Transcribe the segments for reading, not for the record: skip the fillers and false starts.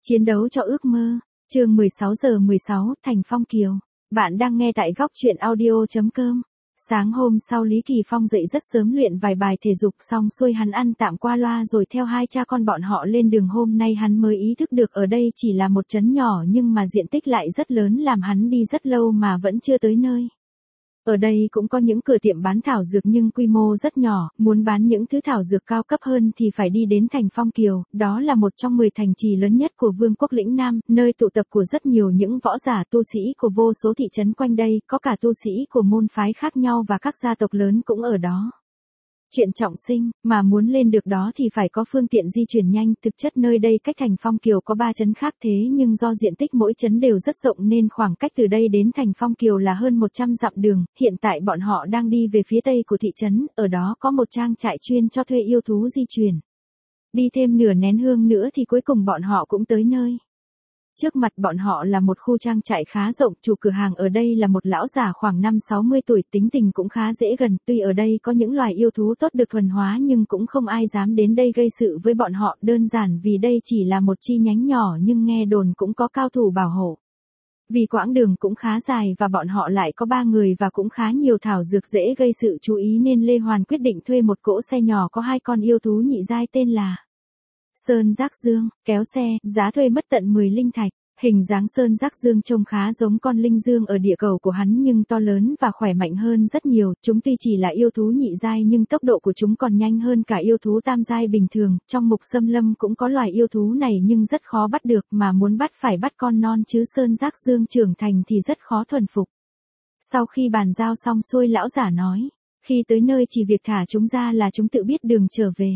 Chiến đấu cho ước mơ. Chương 16:16, Thành Phong Kiều. Bạn đang nghe tại góc truyện audio.com. Sáng hôm sau Lý Kỳ Phong dậy rất sớm luyện vài bài thể dục xong xuôi hắn ăn tạm qua loa rồi theo hai cha con bọn họ lên đường. Hôm nay hắn mới ý thức được ở đây chỉ là một trấn nhỏ nhưng mà diện tích lại rất lớn làm hắn đi rất lâu mà vẫn chưa tới nơi. Ở đây cũng có những cửa tiệm bán thảo dược nhưng quy mô rất nhỏ, muốn bán những thứ thảo dược cao cấp hơn thì phải đi đến thành Phong Kiều, đó là một trong 10 thành trì lớn nhất của Vương quốc Lĩnh Nam, nơi tụ tập của rất nhiều những võ giả tu sĩ của vô số thị trấn quanh đây, có cả tu sĩ của môn phái khác nhau và các gia tộc lớn cũng ở đó. Chuyện trọng sinh, mà muốn lên được đó thì phải có phương tiện di chuyển nhanh, thực chất nơi đây cách thành Phong Kiều có 3 trấn khác thế nhưng do diện tích mỗi trấn đều rất rộng nên khoảng cách từ đây đến thành Phong Kiều là hơn 100 dặm đường, hiện tại bọn họ đang đi về phía tây của thị trấn, ở đó có một trang trại chuyên cho thuê yêu thú di chuyển. Đi thêm nửa nén hương nữa thì cuối cùng bọn họ cũng tới nơi. Trước mặt bọn họ là một khu trang trại khá rộng, chủ cửa hàng ở đây là một lão già khoảng 50-60 tuổi, tính tình cũng khá dễ gần, tuy ở đây có những loài yêu thú tốt được thuần hóa nhưng cũng không ai dám đến đây gây sự với bọn họ, đơn giản vì đây chỉ là một chi nhánh nhỏ nhưng nghe đồn cũng có cao thủ bảo hộ. Vì quãng đường cũng khá dài và bọn họ lại có 3 người và cũng khá nhiều thảo dược dễ gây sự chú ý nên Lê Hoàn quyết định thuê một cỗ xe nhỏ có 2 con yêu thú nhị giai tên là Sơn Giác Dương, kéo xe, giá thuê mất tận 10 linh thạch. Hình dáng Sơn Giác Dương trông khá giống con linh dương ở địa cầu của hắn nhưng to lớn và khỏe mạnh hơn rất nhiều, chúng tuy chỉ là yêu thú nhị giai nhưng tốc độ của chúng còn nhanh hơn cả yêu thú tam giai bình thường, trong Mục Xâm Lâm cũng có loài yêu thú này nhưng rất khó bắt được mà muốn bắt phải bắt con non chứ Sơn Giác Dương trưởng thành thì rất khó thuần phục. Sau khi bàn giao xong xuôi lão giả nói, khi tới nơi chỉ việc thả chúng ra là chúng tự biết đường trở về.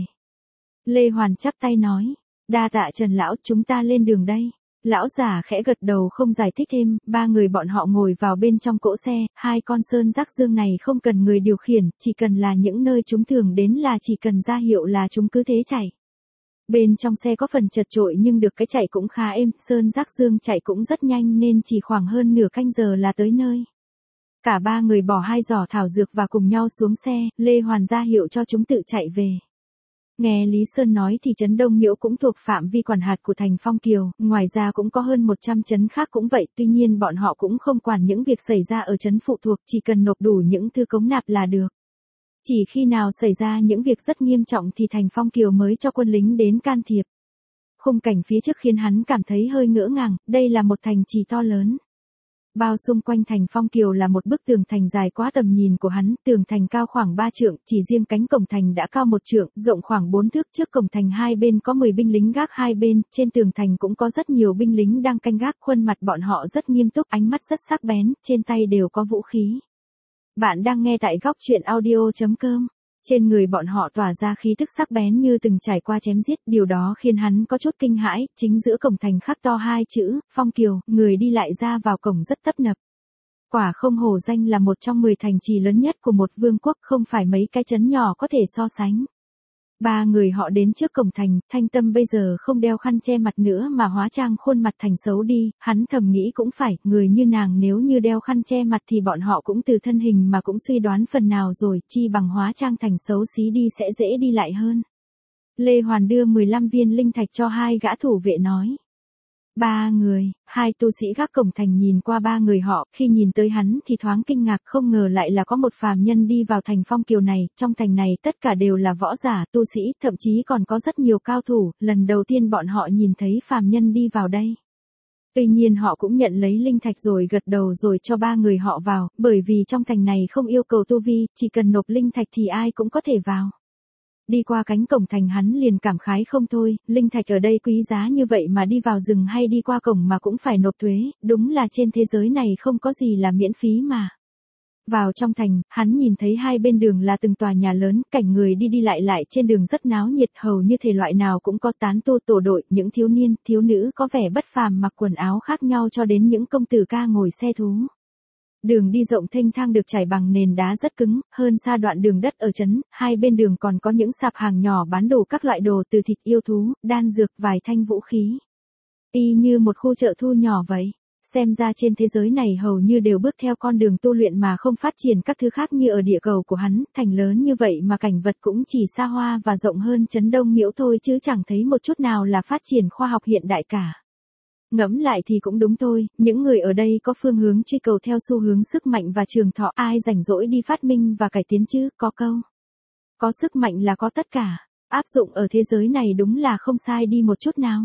Lê Hoàn chắp tay nói, đa tạ Trần lão, chúng ta lên đường đây. Lão giả khẽ gật đầu không giải thích thêm, 3 người bọn họ ngồi vào bên trong cỗ xe, 2 con Sơn Giác Dương này không cần người điều khiển, chỉ cần là những nơi chúng thường đến là chỉ cần ra hiệu là chúng cứ thế chạy. Bên trong xe có phần chật chội nhưng được cái chạy cũng khá êm, Sơn Giác Dương chạy cũng rất nhanh nên chỉ khoảng hơn nửa canh giờ là tới nơi. Cả 3 người bỏ 2 giỏ thảo dược và cùng nhau xuống xe, Lê Hoàn ra hiệu cho chúng tự chạy về. Nghe Lý Sơn nói thì trấn Đông Miễu cũng thuộc phạm vi quản hạt của thành Phong Kiều, ngoài ra cũng có hơn 100 trấn khác cũng vậy, tuy nhiên bọn họ cũng không quản những việc xảy ra ở trấn phụ thuộc, chỉ cần nộp đủ những thư cống nạp là được. Chỉ khi nào xảy ra những việc rất nghiêm trọng thì thành Phong Kiều mới cho quân lính đến can thiệp. Khung cảnh phía trước khiến hắn cảm thấy hơi ngỡ ngàng, đây là một thành trì to lớn. Bao xung quanh thành Phong Kiều là một bức tường thành dài quá tầm nhìn của hắn, tường thành cao khoảng 3 trượng, chỉ riêng cánh cổng thành đã cao 1 trượng, rộng khoảng 4 thước, trước cổng thành hai bên có 10 binh lính gác hai bên, trên tường thành cũng có rất nhiều binh lính đang canh gác, khuôn mặt bọn họ rất nghiêm túc, ánh mắt rất sắc bén, trên tay đều có vũ khí. Bạn đang nghe tại góc truyện audio.com. Trên người bọn họ tỏa ra khí tức sắc bén như từng trải qua chém giết, điều đó khiến hắn có chút kinh hãi, chính giữa cổng thành khắc to 2 chữ, Phong Kiều, người đi lại ra vào cổng rất tấp nập. Quả không hổ danh là một trong 10 thành trì lớn nhất của một vương quốc, không phải mấy cái trấn nhỏ có thể so sánh. 3 người họ đến trước cổng thành, Thanh Tâm bây giờ không đeo khăn che mặt nữa mà hóa trang khuôn mặt thành xấu đi, hắn thầm nghĩ cũng phải, người như nàng nếu như đeo khăn che mặt thì bọn họ cũng từ thân hình mà cũng suy đoán phần nào rồi, chi bằng hóa trang thành xấu xí đi sẽ dễ đi lại hơn. Lê Hoàn đưa 15 viên linh thạch cho 2 gã thủ vệ nói. 3 người, 2 tu sĩ gác cổng thành nhìn qua 3 người họ, khi nhìn tới hắn thì thoáng kinh ngạc, không ngờ lại là có một phàm nhân đi vào thành Phong Kiều này, trong thành này tất cả đều là võ giả, tu sĩ, thậm chí còn có rất nhiều cao thủ, lần đầu tiên bọn họ nhìn thấy phàm nhân đi vào đây. Tuy nhiên họ cũng nhận lấy linh thạch rồi gật đầu rồi cho 3 người họ vào, bởi vì trong thành này không yêu cầu tu vi, chỉ cần nộp linh thạch thì ai cũng có thể vào. Đi qua cánh cổng thành hắn liền cảm khái không thôi, linh thạch ở đây quý giá như vậy mà đi vào rừng hay đi qua cổng mà cũng phải nộp thuế, đúng là trên thế giới này không có gì là miễn phí mà. Vào trong thành, hắn nhìn thấy hai bên đường là từng tòa nhà lớn, cảnh người đi đi lại lại trên đường rất náo nhiệt, hầu như thể loại nào cũng có, tán tu tổ đội, những thiếu niên, thiếu nữ có vẻ bất phàm mặc quần áo khác nhau cho đến những công tử ca ngồi xe thú. Đường đi rộng thênh thang được trải bằng nền đá rất cứng, hơn xa đoạn đường đất ở trấn, hai bên đường còn có những sạp hàng nhỏ bán đủ các loại đồ từ thịt yêu thú, đan dược, vài thanh vũ khí. Y như một khu chợ thu nhỏ vậy. Xem ra trên thế giới này hầu như đều bước theo con đường tu luyện mà không phát triển các thứ khác như ở địa cầu của hắn, thành lớn như vậy mà cảnh vật cũng chỉ xa hoa và rộng hơn trấn Đông Miễu thôi chứ chẳng thấy một chút nào là phát triển khoa học hiện đại cả. Ngẫm lại thì cũng đúng thôi, những người ở đây có phương hướng truy cầu theo xu hướng sức mạnh và trường thọ, ai rảnh rỗi đi phát minh và cải tiến chứ, có câu. Có sức mạnh là có tất cả, áp dụng ở thế giới này đúng là không sai đi một chút nào.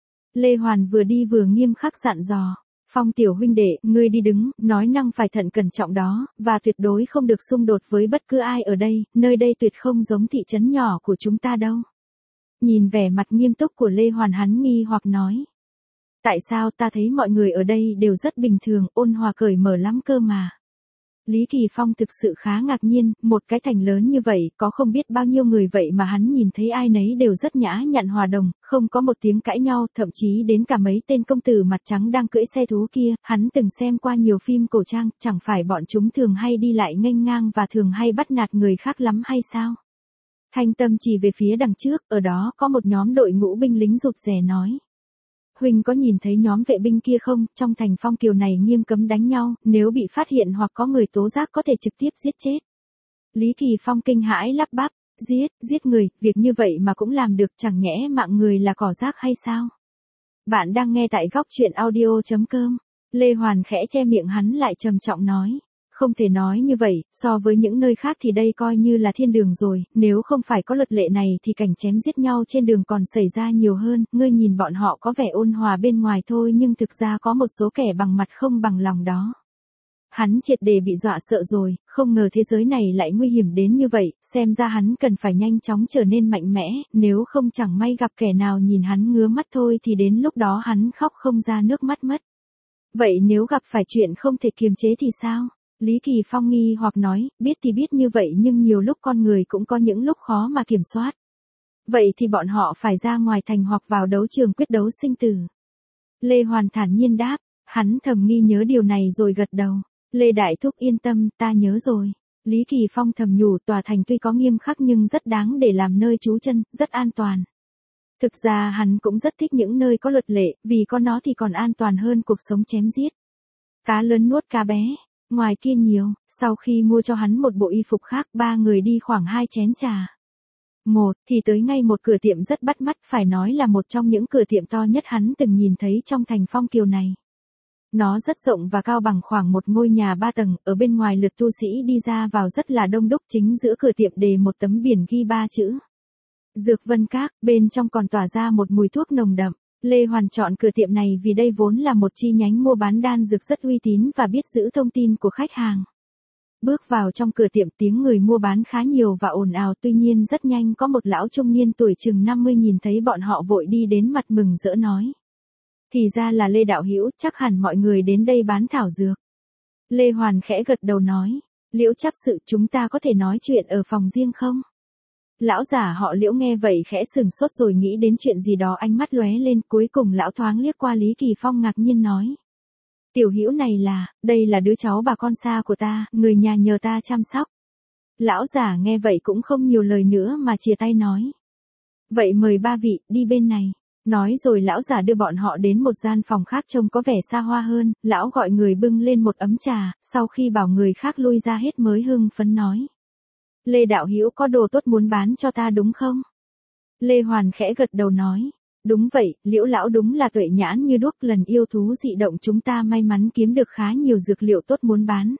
Lê Hoàn vừa đi vừa nghiêm khắc dặn dò. Phong tiểu huynh đệ, ngươi đi đứng, nói năng phải thận cẩn trọng đó, và tuyệt đối không được xung đột với bất cứ ai ở đây, nơi đây tuyệt không giống thị trấn nhỏ của chúng ta đâu. Nhìn vẻ mặt nghiêm túc của Lê Hoàn, hắn nghi hoặc nói. Tại sao ta thấy mọi người ở đây đều rất bình thường, ôn hòa cởi mở lắm cơ mà. Lý Kỳ Phong thực sự khá ngạc nhiên, một cái thành lớn như vậy, có không biết bao nhiêu người vậy mà hắn nhìn thấy ai nấy đều rất nhã nhặn hòa đồng, không có một tiếng cãi nhau, thậm chí đến cả mấy tên công tử mặt trắng đang cưỡi xe thú kia, hắn từng xem qua nhiều phim cổ trang, chẳng phải bọn chúng thường hay đi lại nghênh ngang và thường hay bắt nạt người khác lắm hay sao? Thanh Tâm chỉ về phía đằng trước, ở đó có một nhóm đội ngũ binh lính rụt rè nói. Huynh có nhìn thấy nhóm vệ binh kia không, trong thành Phong Kiều này nghiêm cấm đánh nhau, nếu bị phát hiện hoặc có người tố giác có thể trực tiếp giết chết. Lý Kỳ Phong kinh hãi lắp bắp, giết người, việc như vậy mà cũng làm được, chẳng nhẽ mạng người là cỏ rác hay sao? Bạn đang nghe tại góc truyện audio.com. Lê Hoàn khẽ che miệng hắn lại trầm trọng nói. Không thể nói như vậy, so với những nơi khác thì đây coi như là thiên đường rồi, nếu không phải có luật lệ này thì cảnh chém giết nhau trên đường còn xảy ra nhiều hơn, ngươi nhìn bọn họ có vẻ ôn hòa bên ngoài thôi nhưng thực ra có một số kẻ bằng mặt không bằng lòng đó. Hắn triệt để bị dọa sợ rồi, không ngờ thế giới này lại nguy hiểm đến như vậy, xem ra hắn cần phải nhanh chóng trở nên mạnh mẽ, nếu không chẳng may gặp kẻ nào nhìn hắn ngứa mắt thôi thì đến lúc đó hắn khóc không ra nước mắt mất. Vậy nếu gặp phải chuyện không thể kiềm chế thì sao? Lý Kỳ Phong nghi hoặc nói, biết thì biết như vậy nhưng nhiều lúc con người cũng có những lúc khó mà kiểm soát. Vậy thì bọn họ phải ra ngoài thành hoặc vào đấu trường quyết đấu sinh tử. Lê Hoàn thản nhiên đáp, hắn thầm nghi nhớ điều này rồi gật đầu. Lê Đại Thúc yên tâm, ta nhớ rồi. Lý Kỳ Phong thầm nhủ, tòa thành tuy có nghiêm khắc nhưng rất đáng để làm nơi trú chân, rất an toàn. Thực ra hắn cũng rất thích những nơi có luật lệ, vì có nó thì còn an toàn hơn cuộc sống chém giết. Cá lớn nuốt cá bé. Ngoài kia nhiều, sau khi mua cho hắn một bộ y phục khác, ba người đi khoảng 2 chén trà. Một, thì tới ngay một cửa tiệm rất bắt mắt, phải nói là một trong những cửa tiệm to nhất hắn từng nhìn thấy trong thành Phong Kiều này. Nó rất rộng và cao bằng khoảng một ngôi nhà 3 tầng, ở bên ngoài lượt tu sĩ đi ra vào rất là đông đúc, chính giữa cửa tiệm đề một tấm biển ghi 3 chữ. Dược Vân Các, bên trong còn tỏa ra một mùi thuốc nồng đậm. Lê Hoàn chọn cửa tiệm này vì đây vốn là một chi nhánh mua bán đan dược rất uy tín và biết giữ thông tin của khách hàng. Bước vào trong cửa tiệm tiếng người mua bán khá nhiều và ồn ào, tuy nhiên rất nhanh có một lão trung niên tuổi chừng 50 nhìn thấy bọn họ vội đi đến mặt mừng rỡ nói. Thì ra là Lê Đạo Hữu, chắc hẳn mọi người đến đây bán thảo dược. Lê Hoàn khẽ gật đầu nói, Liễu chấp sự, chúng ta có thể nói chuyện ở phòng riêng không? Lão giả họ Liễu nghe vậy khẽ sừng sốt rồi nghĩ đến chuyện gì đó, ánh mắt lóe lên, cuối cùng lão thoáng liếc qua Lý Kỳ Phong ngạc nhiên nói. Tiểu Hữu này đây là đứa cháu bà con xa của ta, người nhà nhờ ta chăm sóc. Lão giả nghe vậy cũng không nhiều lời nữa mà chìa tay nói. Vậy mời ba vị, đi bên này. Nói rồi lão giả đưa bọn họ đến một gian phòng khác trông có vẻ xa hoa hơn, lão gọi người bưng lên một ấm trà, sau khi bảo người khác lui ra hết mới hưng phấn nói. Lê Đạo Hữu có đồ tốt muốn bán cho ta đúng không? Lê Hoàn khẽ gật đầu nói. Đúng vậy, Liễu lão đúng là tuệ nhãn như đuốc, lần yêu thú dị động chúng ta may mắn kiếm được khá nhiều dược liệu tốt muốn bán.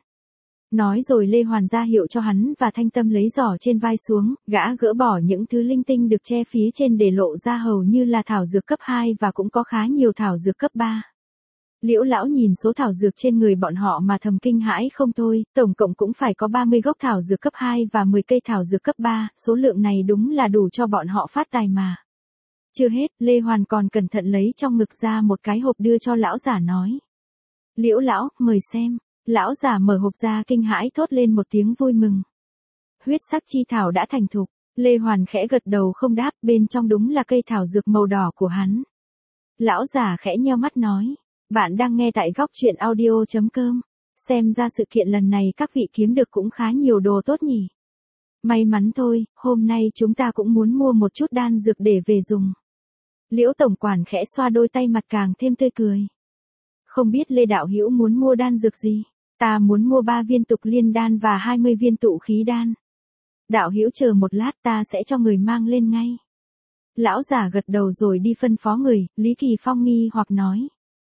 Nói rồi Lê Hoàn ra hiệu cho hắn và Thanh Tâm lấy giỏ trên vai xuống, gã gỡ bỏ những thứ linh tinh được che phía trên để lộ ra hầu như là thảo dược cấp 2 và cũng có khá nhiều thảo dược cấp 3. Liễu lão nhìn số thảo dược trên người bọn họ mà thầm kinh hãi không thôi, tổng cộng cũng phải có 30 gốc thảo dược cấp 2 và 10 cây thảo dược cấp 3, số lượng này đúng là đủ cho bọn họ phát tài mà. Chưa hết, Lê Hoàn còn cẩn thận lấy trong ngực ra một cái hộp đưa cho lão giả nói. Liễu lão, mời xem. Lão giả mở hộp ra kinh hãi thốt lên một tiếng vui mừng. Huyết sắc chi thảo đã thành thục, Lê Hoàn khẽ gật đầu không đáp, bên trong đúng là cây thảo dược màu đỏ của hắn. Lão giả khẽ nheo mắt nói, bạn đang nghe tại góc truyện audio.com, xem ra sự kiện lần này các vị kiếm được cũng khá nhiều đồ tốt nhỉ. May mắn thôi, hôm nay chúng ta cũng muốn mua một chút đan dược để về dùng. Liễu tổng quản khẽ xoa đôi tay mặt càng thêm tươi cười. Không biết Lê Đạo Hữu muốn mua đan dược gì? Ta muốn mua 3 viên tục liên đan và 20 viên tụ khí đan. Đạo Hữu chờ một lát, ta sẽ cho người mang lên ngay. Lão giả gật đầu rồi đi phân phó người, Lý Kỳ Phong nghi hoặc nói.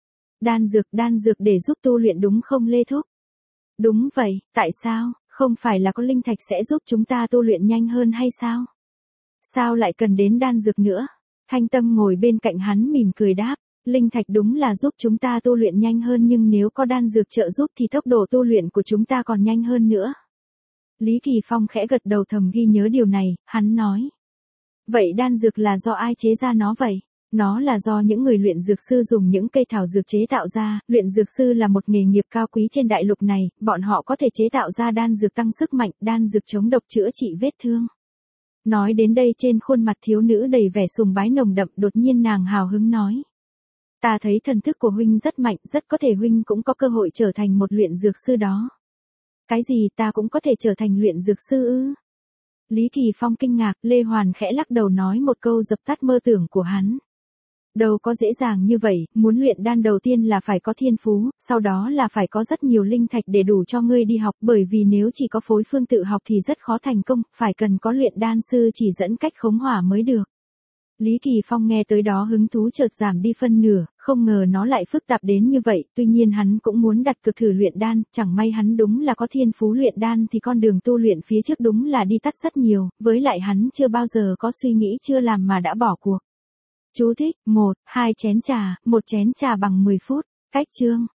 Đan dược để giúp tu luyện đúng không Lê Thúc? Đúng vậy, tại sao, không phải là có linh thạch sẽ giúp chúng ta tu luyện nhanh hơn hay sao? Sao lại cần đến đan dược nữa? Thanh Tâm ngồi bên cạnh hắn mỉm cười đáp, linh thạch đúng là giúp chúng ta tu luyện nhanh hơn nhưng nếu có đan dược trợ giúp thì tốc độ tu luyện của chúng ta còn nhanh hơn nữa. Lý Kỳ Phong khẽ gật đầu thầm ghi nhớ điều này, hắn nói. Vậy đan dược là do ai chế ra nó vậy? Nó là do những người luyện dược sư dùng những cây thảo dược chế tạo ra, luyện dược sư là một nghề nghiệp cao quý trên đại lục này, bọn họ có thể chế tạo ra đan dược tăng sức mạnh, đan dược chống độc chữa trị vết thương. Nói đến đây trên khuôn mặt thiếu nữ đầy vẻ sùng bái nồng đậm, đột nhiên nàng hào hứng nói. Ta thấy thần thức của huynh rất mạnh, rất có thể huynh cũng có cơ hội trở thành một luyện dược sư đó. Cái gì ta cũng có thể trở thành luyện dược sư ư? Lý Kỳ Phong kinh ngạc, Lê Hoàn khẽ lắc đầu nói một câu dập tắt mơ tưởng của hắn. Đâu có dễ dàng như vậy, muốn luyện đan đầu tiên là phải có thiên phú, sau đó là phải có rất nhiều linh thạch để đủ cho ngươi đi học, bởi vì nếu chỉ có phối phương tự học thì rất khó thành công, phải cần có luyện đan sư chỉ dẫn cách khống hỏa mới được. Lý Kỳ Phong nghe tới đó hứng thú chợt giảm đi phân nửa, không ngờ nó lại phức tạp đến như vậy, tuy nhiên hắn cũng muốn đặt cược thử luyện đan, chẳng may hắn đúng là có thiên phú luyện đan thì con đường tu luyện phía trước đúng là đi tắt rất nhiều, với lại hắn chưa bao giờ có suy nghĩ chưa làm mà đã bỏ cuộc. Chú thích, 1, 2 chén trà, 1 chén trà bằng 10 phút, cách chương.